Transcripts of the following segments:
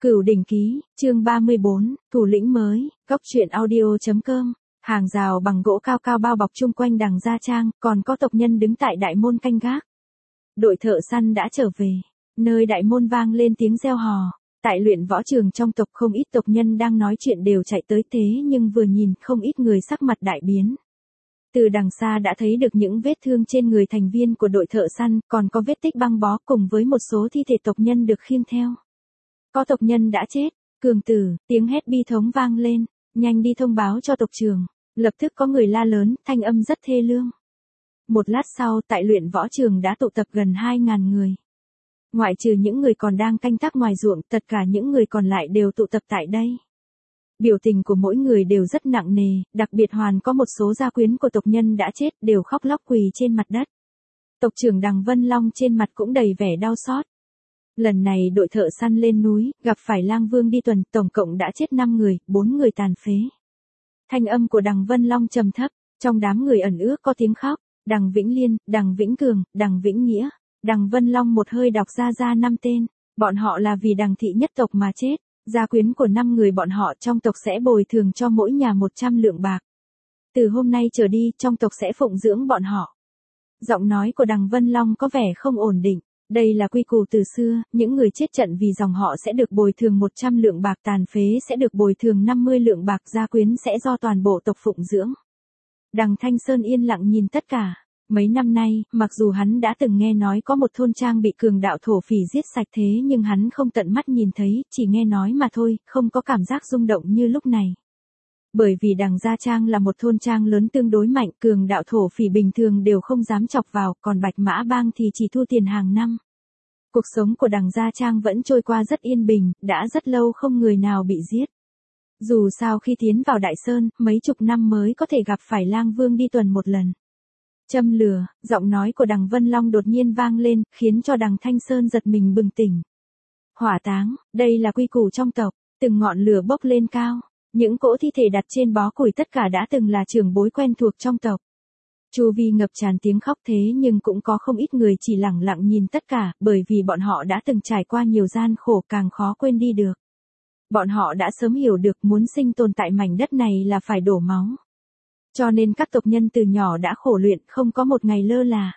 Cửu Đỉnh Ký, chương 34, thủ lĩnh mới, Cốc truyện audio.com. Hàng rào bằng gỗ cao cao bao bọc chung quanh Đằng Gia Trang, còn có tộc nhân đứng tại đại môn canh gác. Đội thợ săn đã trở về, nơi đại môn vang lên tiếng reo hò. Tại luyện võ trường trong tộc không ít tộc nhân đang nói chuyện đều chạy tới thế nhưng vừa nhìn không ít người sắc mặt đại biến. Từ đằng xa đã thấy được những vết thương trên người thành viên của đội thợ săn, còn có vết tích băng bó cùng với một số thi thể tộc nhân được khiêng theo. Có tộc nhân đã chết, Cường Tử, tiếng hét bi thống vang lên, nhanh đi thông báo cho tộc trưởng. Lập tức có người la lớn, thanh âm rất thê lương. Một lát sau tại luyện võ trường đã tụ tập gần 2.000 người. Ngoại trừ những người còn đang canh tác ngoài ruộng, tất cả những người còn lại đều tụ tập tại đây. Biểu tình của mỗi người đều rất nặng nề, đặc biệt hoàn có một số gia quyến của tộc nhân đã chết đều khóc lóc quỳ trên mặt đất. Tộc trưởng Đằng Vân Long trên mặt cũng đầy vẻ đau xót. Lần này đội thợ săn lên núi, gặp phải Lang Vương đi tuần, tổng cộng đã chết 5 người, 4 người tàn phế. Thanh âm của Đằng Vân Long trầm thấp, trong đám người ẩn ước có tiếng khóc, Đằng Vĩnh Liên, Đằng Vĩnh Cường, Đằng Vĩnh Nghĩa. Đằng Vân Long một hơi đọc ra 5 tên, bọn họ là vì Đằng thị nhất tộc mà chết, gia quyến của 5 người bọn họ trong tộc sẽ bồi thường cho mỗi nhà 100 lượng bạc. Từ hôm nay trở đi, trong tộc sẽ phụng dưỡng bọn họ. Giọng nói của Đằng Vân Long có vẻ không ổn định. Đây là quy củ từ xưa, những người chết trận vì dòng họ sẽ được bồi thường 100 lượng bạc, tàn phế sẽ được bồi thường 50 lượng bạc, gia quyến sẽ do toàn bộ tộc phụng dưỡng. Đằng Thanh Sơn yên lặng nhìn tất cả. Mấy năm nay, mặc dù hắn đã từng nghe nói có một thôn trang bị cường đạo thổ phỉ giết sạch thế nhưng hắn không tận mắt nhìn thấy, chỉ nghe nói mà thôi, không có cảm giác rung động như lúc này. Bởi vì Đằng Gia Trang là một thôn trang lớn tương đối mạnh, cường đạo thổ phỉ bình thường đều không dám chọc vào, còn Bạch Mã Bang thì chỉ thu tiền hàng năm. Cuộc sống của Đằng Gia Trang vẫn trôi qua rất yên bình, đã rất lâu không người nào bị giết. Dù sao khi tiến vào Đại Sơn, mấy chục năm mới có thể gặp phải Lang Vương đi tuần một lần. Châm lửa, giọng nói của Đằng Vân Long đột nhiên vang lên, khiến cho Đằng Thanh Sơn giật mình bừng tỉnh. Hỏa táng, đây là quy củ trong tộc, từng ngọn lửa bốc lên cao. Những cỗ thi thể đặt trên bó củi tất cả đã từng là trưởng bối quen thuộc trong tộc. Chu vi ngập tràn tiếng khóc thế nhưng cũng có không ít người chỉ lặng lặng nhìn tất cả, bởi vì bọn họ đã từng trải qua nhiều gian khổ càng khó quên đi được. Bọn họ đã sớm hiểu được muốn sinh tồn tại mảnh đất này là phải đổ máu. Cho nên các tộc nhân từ nhỏ đã khổ luyện, không có một ngày lơ là.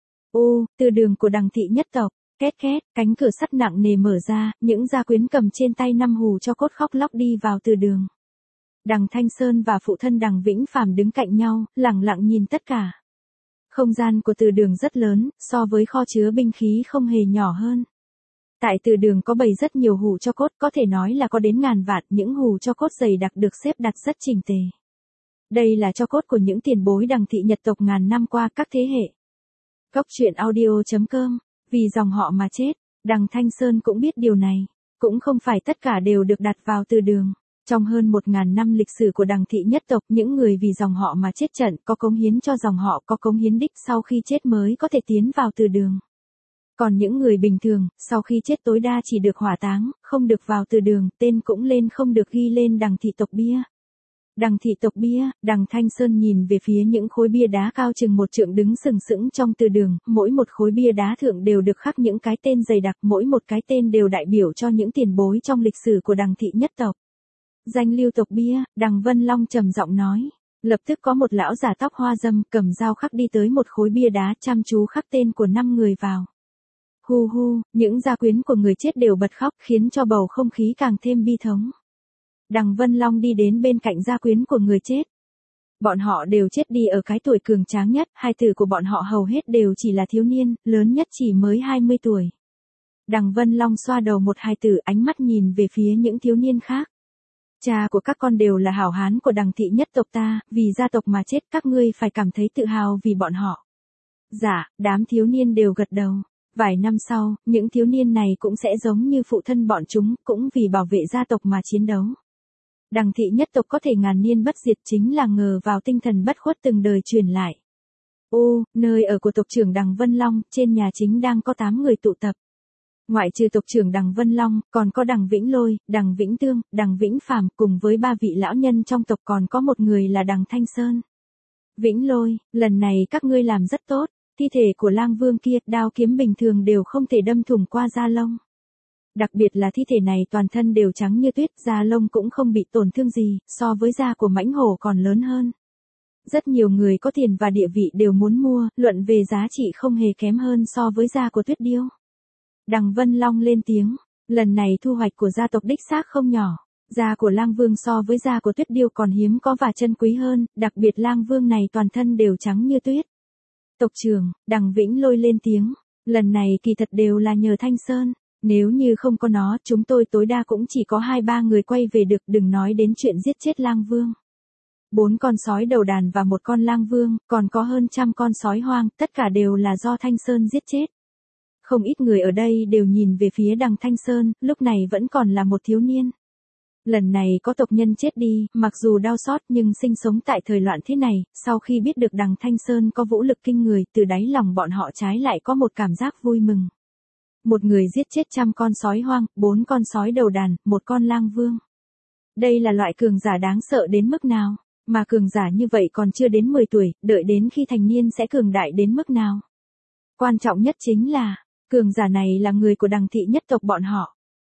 Từ đường của Đằng thị nhất tộc, két két, cánh cửa sắt nặng nề mở ra, những gia quyến cầm trên tay 5 hù cho cốt khóc lóc đi vào từ đường. Đằng Thanh Sơn và phụ thân Đằng Vĩnh Phàm đứng cạnh nhau, lặng lặng nhìn tất cả. Không gian của từ đường rất lớn, so với kho chứa binh khí không hề nhỏ hơn. Tại từ đường có bày rất nhiều hù cho cốt, có thể nói là có đến ngàn vạn, những hù cho cốt dày đặc được xếp đặt rất chỉnh tề. Đây là cho cốt của những tiền bối Đằng thị nhất tộc ngàn năm qua các thế hệ. Cốc truyện audio.com, vì dòng họ mà chết, Đằng Thanh Sơn cũng biết điều này, cũng không phải tất cả đều được đặt vào từ đường. Trong hơn 1.000 năm lịch sử của Đằng thị nhất tộc, những người vì dòng họ mà chết trận, có cống hiến cho dòng họ, có cống hiến đích sau khi chết mới có thể tiến vào từ đường. Còn những người bình thường, sau khi chết tối đa chỉ được hỏa táng, không được vào từ đường, tên cũng lên không được ghi lên Đằng thị tộc bia. Đằng thị tộc bia, Đằng Thanh Sơn nhìn về phía những khối bia đá cao chừng 1 trượng đứng sừng sững trong từ đường, mỗi một khối bia đá thượng đều được khắc những cái tên dày đặc, mỗi một cái tên đều đại biểu cho những tiền bối trong lịch sử của Đằng thị nhất tộc. Danh lưu tộc bia, Đằng Vân Long trầm giọng nói. Lập tức có một lão giả tóc hoa râm cầm dao khắc đi tới một khối bia đá, chăm chú khắc tên của 5 người vào. Hu hu, những gia quyến của người chết đều bật khóc, khiến cho bầu không khí càng thêm bi thống. Đằng Vân Long đi đến bên cạnh gia quyến của người chết. Bọn họ đều chết đi ở cái tuổi cường tráng nhất, hai tử của bọn họ hầu hết đều chỉ là thiếu niên, lớn nhất chỉ mới 20 tuổi. Đằng Vân Long xoa đầu một hài tử, ánh mắt nhìn về phía những thiếu niên khác. Cha của các con đều là hảo hán của Đằng thị nhất tộc ta, vì gia tộc mà chết các ngươi phải cảm thấy tự hào vì bọn họ. Dạ, đám thiếu niên đều gật đầu. Vài năm sau, những thiếu niên này cũng sẽ giống như phụ thân bọn chúng, cũng vì bảo vệ gia tộc mà chiến đấu. Đằng thị nhất tộc có thể ngàn niên bất diệt chính là nhờ vào tinh thần bất khuất từng đời truyền lại. Nơi ở của tộc trưởng Đằng Vân Long, trên nhà chính đang có 8 người tụ tập. Ngoại trừ tộc trưởng Đằng Vân Long, còn có Đằng Vĩnh Lôi, Đằng Vĩnh Tương, Đằng Vĩnh Phàm cùng với 3 vị lão nhân trong tộc, còn có một người là Đằng Thanh Sơn. Vĩnh Lôi, lần này các ngươi làm rất tốt, thi thể của Lang Vương kia, đao kiếm bình thường đều không thể đâm thủng qua da lông. Đặc biệt là thi thể này toàn thân đều trắng như tuyết, da lông cũng không bị tổn thương gì, so với da của mãnh hổ còn lớn hơn. Rất nhiều người có tiền và địa vị đều muốn mua, luận về giá trị không hề kém hơn so với da của Tuyết Điêu. Đằng Vân Long lên tiếng, lần này thu hoạch của gia tộc đích xác không nhỏ. Da của Lang Vương so với da của Tuyết Điêu còn hiếm có và chân quý hơn, đặc biệt Lang Vương này toàn thân đều trắng như tuyết. Tộc trưởng, Đằng Vĩnh Lôi lên tiếng, lần này kỳ thật đều là nhờ Thanh Sơn, nếu như không có nó, chúng tôi tối đa cũng chỉ có 2-3 người quay về được, đừng nói đến chuyện giết chết Lang Vương. 4 con sói đầu đàn và một con Lang Vương, còn có hơn 100 con sói hoang, tất cả đều là do Thanh Sơn giết chết. Không ít người ở đây đều nhìn về phía Đằng Thanh Sơn, lúc này vẫn còn là một thiếu niên. Lần này có tộc nhân chết đi, mặc dù đau xót nhưng sinh sống tại thời loạn thế này, sau khi biết được Đằng Thanh Sơn có vũ lực kinh người, từ đáy lòng bọn họ trái lại có một cảm giác vui mừng. Một người giết chết 100 con sói hoang, 4 con sói đầu đàn, một con Lang Vương. Đây là loại cường giả đáng sợ đến mức nào? Mà cường giả như vậy còn chưa đến 10 tuổi, đợi đến khi thành niên sẽ cường đại đến mức nào? Quan trọng nhất chính là, cường giả này là người của Đằng thị nhất tộc bọn họ.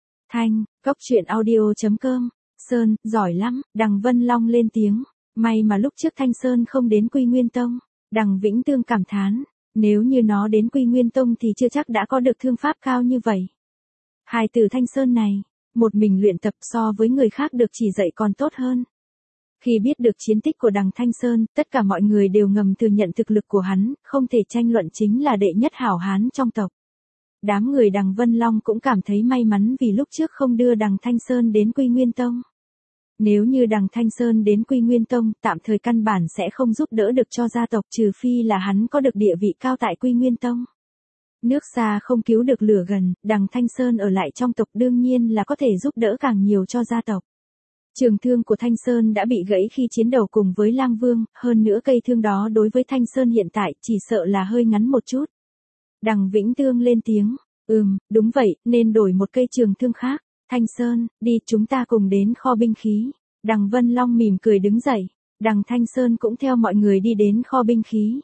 Cóc truyện audio.com, Sơn, giỏi lắm, Đằng Vân Long lên tiếng, may mà lúc trước Thanh Sơn không đến Quy Nguyên Tông. Đằng Vĩnh Tương cảm thán, nếu như nó đến Quy Nguyên Tông thì chưa chắc đã có được thương pháp cao như vậy. Hài tử Thanh Sơn này, một mình luyện tập so với người khác được chỉ dạy còn tốt hơn. Khi biết được chiến tích của Đằng Thanh Sơn, tất cả mọi người đều ngầm thừa nhận thực lực của hắn, không thể tranh luận chính là đệ nhất hảo hán trong tộc. Đám người Đằng Vân Long cũng cảm thấy may mắn vì lúc trước không đưa Đằng Thanh Sơn đến Quy Nguyên Tông. Nếu như Đằng Thanh Sơn đến Quy Nguyên Tông, tạm thời căn bản sẽ không giúp đỡ được cho gia tộc, trừ phi là hắn có được địa vị cao tại Quy Nguyên Tông. Nước xa không cứu được lửa gần, Đằng Thanh Sơn ở lại trong tộc đương nhiên là có thể giúp đỡ càng nhiều cho gia tộc. Trường thương của Thanh Sơn đã bị gãy khi chiến đấu cùng với Lang Vương, hơn nữa cây thương đó đối với Thanh Sơn hiện tại chỉ sợ là hơi ngắn một chút. Đằng Vĩnh Tương lên tiếng, đúng vậy, nên đổi một cây trường thương khác. Thanh Sơn, đi, chúng ta cùng đến kho binh khí. Đằng Vân Long mỉm cười đứng dậy, Đằng Thanh Sơn cũng theo mọi người đi đến kho binh khí.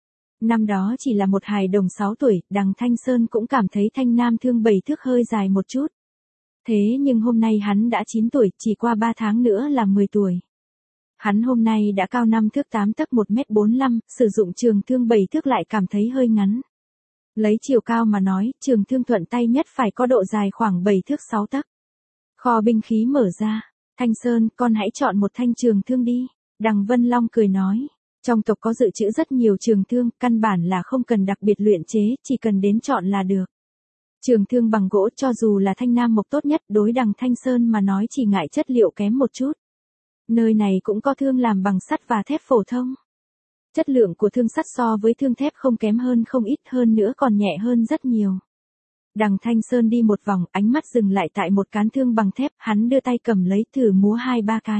Năm đó chỉ là một hài đồng 6 tuổi, Đằng Thanh Sơn cũng cảm thấy thanh nam thương 7 thước hơi dài một chút. Thế nhưng hôm nay hắn đã 9 tuổi, chỉ qua 3 tháng nữa là 10 tuổi. Hắn hôm nay đã cao 5 thước 8 tấc 1m45, sử dụng trường thương 7 thước lại cảm thấy hơi ngắn. Lấy chiều cao mà nói, trường thương thuận tay nhất phải có độ dài khoảng 7 thước 6 tấc. Kho binh khí mở ra, Thanh Sơn, con hãy chọn một thanh trường thương đi. Đằng Vân Long cười nói, trong tộc có dự trữ rất nhiều trường thương, căn bản là không cần đặc biệt luyện chế, chỉ cần đến chọn là được. Trường thương bằng gỗ cho dù là thanh nam mộc tốt nhất, đối Đằng Thanh Sơn mà nói chỉ ngại chất liệu kém một chút. Nơi này cũng có thương làm bằng sắt và thép phổ thông. Chất lượng của thương sắt so với thương thép không kém hơn không ít, hơn nữa còn nhẹ hơn rất nhiều. Đằng Thanh Sơn đi một vòng, ánh mắt dừng lại tại một cán thương bằng thép, hắn đưa tay cầm lấy thử múa 2-3 cái.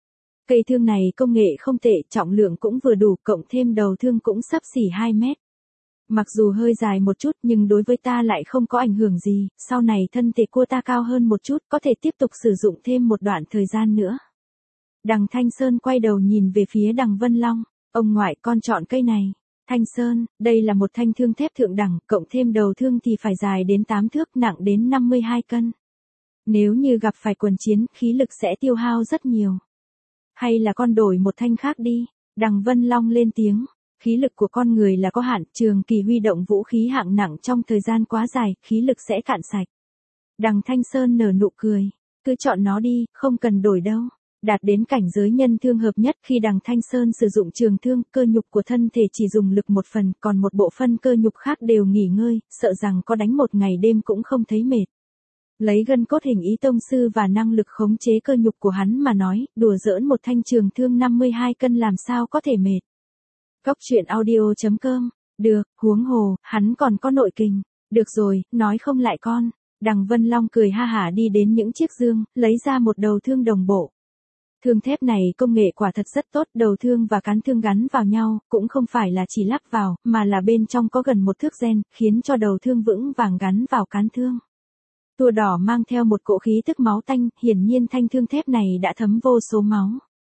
Cây thương này công nghệ không tệ, trọng lượng cũng vừa đủ, cộng thêm đầu thương cũng xấp xỉ 2 mét. Mặc dù hơi dài một chút nhưng đối với ta lại không có ảnh hưởng gì, sau này thân thể cô ta cao hơn một chút, có thể tiếp tục sử dụng thêm một đoạn thời gian nữa. Đằng Thanh Sơn quay đầu nhìn về phía Đằng Vân Long, ông ngoại, con chọn cây này. Thanh Sơn, đây là một thanh thương thép thượng đẳng, cộng thêm đầu thương thì phải dài đến 8 thước, nặng đến 52 cân. Nếu như gặp phải quần chiến, khí lực sẽ tiêu hao rất nhiều. Hay là con đổi một thanh khác đi. Đằng Vân Long lên tiếng, khí lực của con người là có hạn, trường kỳ huy động vũ khí hạng nặng trong thời gian quá dài, khí lực sẽ cạn sạch. Đằng Thanh Sơn nở nụ cười, cứ chọn nó đi, không cần đổi đâu. Đạt đến cảnh giới nhân thương hợp nhất, khi Đằng Thanh Sơn sử dụng trường thương, cơ nhục của thân thể chỉ dùng lực một phần, còn một bộ phận cơ nhục khác đều nghỉ ngơi, sợ rằng có đánh một ngày đêm cũng không thấy mệt. Lấy gân cốt hình ý tông sư và năng lực khống chế cơ nhục của hắn mà nói, đùa giỡn một thanh trường thương 52 cân làm sao có thể mệt. Cóc truyện audio.com, được, huống hồ, hắn còn có nội kình. Được rồi, nói không lại con. Đằng Vân Long cười ha hả đi đến những chiếc dương, lấy ra một đầu thương đồng bộ. Thương thép này công nghệ quả thật rất tốt, đầu thương và cán thương gắn vào nhau, cũng không phải là chỉ lắp vào, mà là bên trong có gần một thước gen, khiến cho đầu thương vững vàng gắn vào cán thương. Tua đỏ mang theo một cỗ khí tức máu tanh, hiển nhiên thanh thương thép này đã thấm vô số máu.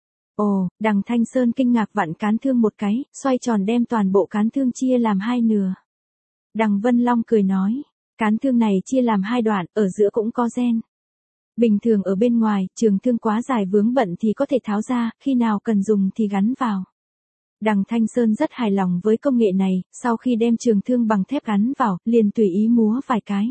Ồ, Đằng Thanh Sơn kinh ngạc vặn cán thương một cái, xoay tròn đem toàn bộ cán thương chia làm 2 nửa. Đằng Vân Long cười nói, Cán thương này chia làm hai đoạn, ở giữa cũng có gen. Bình thường ở bên ngoài, trường thương quá dài vướng bận thì có thể tháo ra, khi nào cần dùng thì gắn vào. Đằng Thanh Sơn rất hài lòng với công nghệ này, sau khi đem trường thương bằng thép gắn vào, liền tùy ý múa vài cái.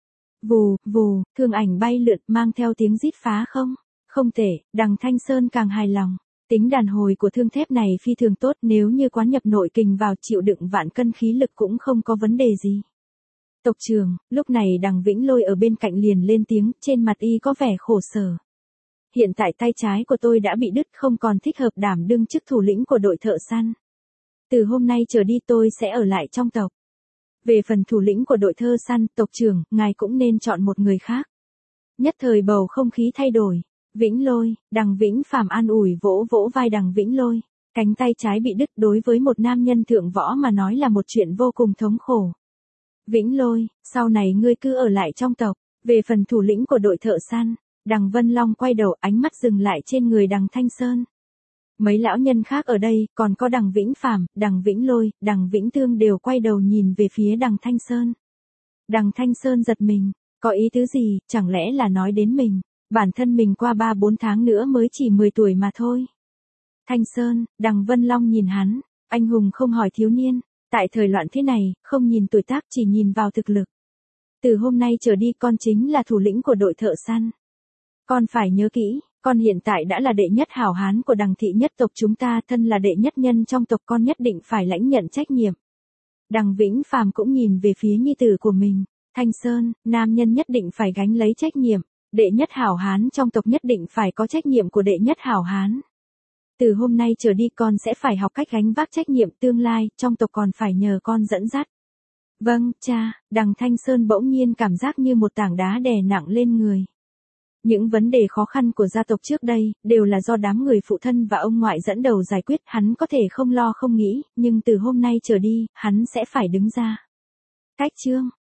Vù, vù, thương ảnh bay lượn mang theo tiếng rít phá không? Không tệ, đằng Thanh Sơn càng hài lòng. Tính đàn hồi của thương thép này phi thường tốt, nếu như quán nhập nội kình vào chịu đựng vạn cân khí lực cũng không có vấn đề gì. Tộc trưởng, lúc này đằng Vĩnh Lôi ở bên cạnh liền lên tiếng, trên mặt y có vẻ khổ sở. Hiện tại tay trái của tôi đã bị đứt, không còn thích hợp đảm đương chức thủ lĩnh của đội thợ săn. Từ hôm nay trở đi tôi sẽ ở lại trong tộc. Về phần thủ lĩnh của đội thợ săn, tộc trưởng, ngài cũng nên chọn một người khác. Nhất thời bầu không khí thay đổi. Vĩnh Lôi, đằng Vĩnh Phàm an ủi vỗ vỗ vai đằng Vĩnh Lôi. Cánh tay trái bị đứt đối với một nam nhân thượng võ mà nói là một chuyện vô cùng thống khổ. Vĩnh Lôi, sau này ngươi cứ ở lại trong tộc. Về phần thủ lĩnh của đội thợ săn, đằng Vân Long quay đầu, ánh mắt dừng lại trên người đằng Thanh Sơn. Mấy lão nhân khác ở đây, còn có đằng Vĩnh Phàm, đằng Vĩnh Lôi, đằng Vĩnh Thương đều quay đầu nhìn về phía đằng Thanh Sơn. Đằng Thanh Sơn giật mình, có ý tứ gì, chẳng lẽ là nói đến mình, bản thân mình qua 3-4 tháng nữa mới chỉ 10 tuổi mà thôi. Thanh Sơn, đằng Vân Long nhìn hắn, anh hùng không hỏi thiếu niên, tại thời loạn thế này, không nhìn tuổi tác chỉ nhìn vào thực lực. Từ hôm nay trở đi con chính là thủ lĩnh của đội thợ săn. Con phải nhớ kỹ, con hiện tại đã là đệ nhất hảo hán của đằng thị nhất tộc chúng ta, thân là đệ nhất nhân trong tộc, con nhất định phải lãnh nhận trách nhiệm. Đằng Vĩnh Phàm cũng nhìn về phía nhi tử của mình, Thanh Sơn, nam nhân nhất định phải gánh lấy trách nhiệm, đệ nhất hảo hán trong tộc nhất định phải có trách nhiệm của đệ nhất hảo hán. Từ hôm nay trở đi con sẽ phải học cách gánh vác trách nhiệm, tương lai, trong tộc còn phải nhờ con dẫn dắt. Vâng, cha, đằng Thanh Sơn bỗng nhiên cảm giác như một tảng đá đè nặng lên người. Những vấn đề khó khăn của gia tộc trước đây, đều là do đám người phụ thân và ông ngoại dẫn đầu giải quyết, hắn có thể không lo không nghĩ, nhưng từ hôm nay trở đi, hắn sẽ phải đứng ra. Cách chương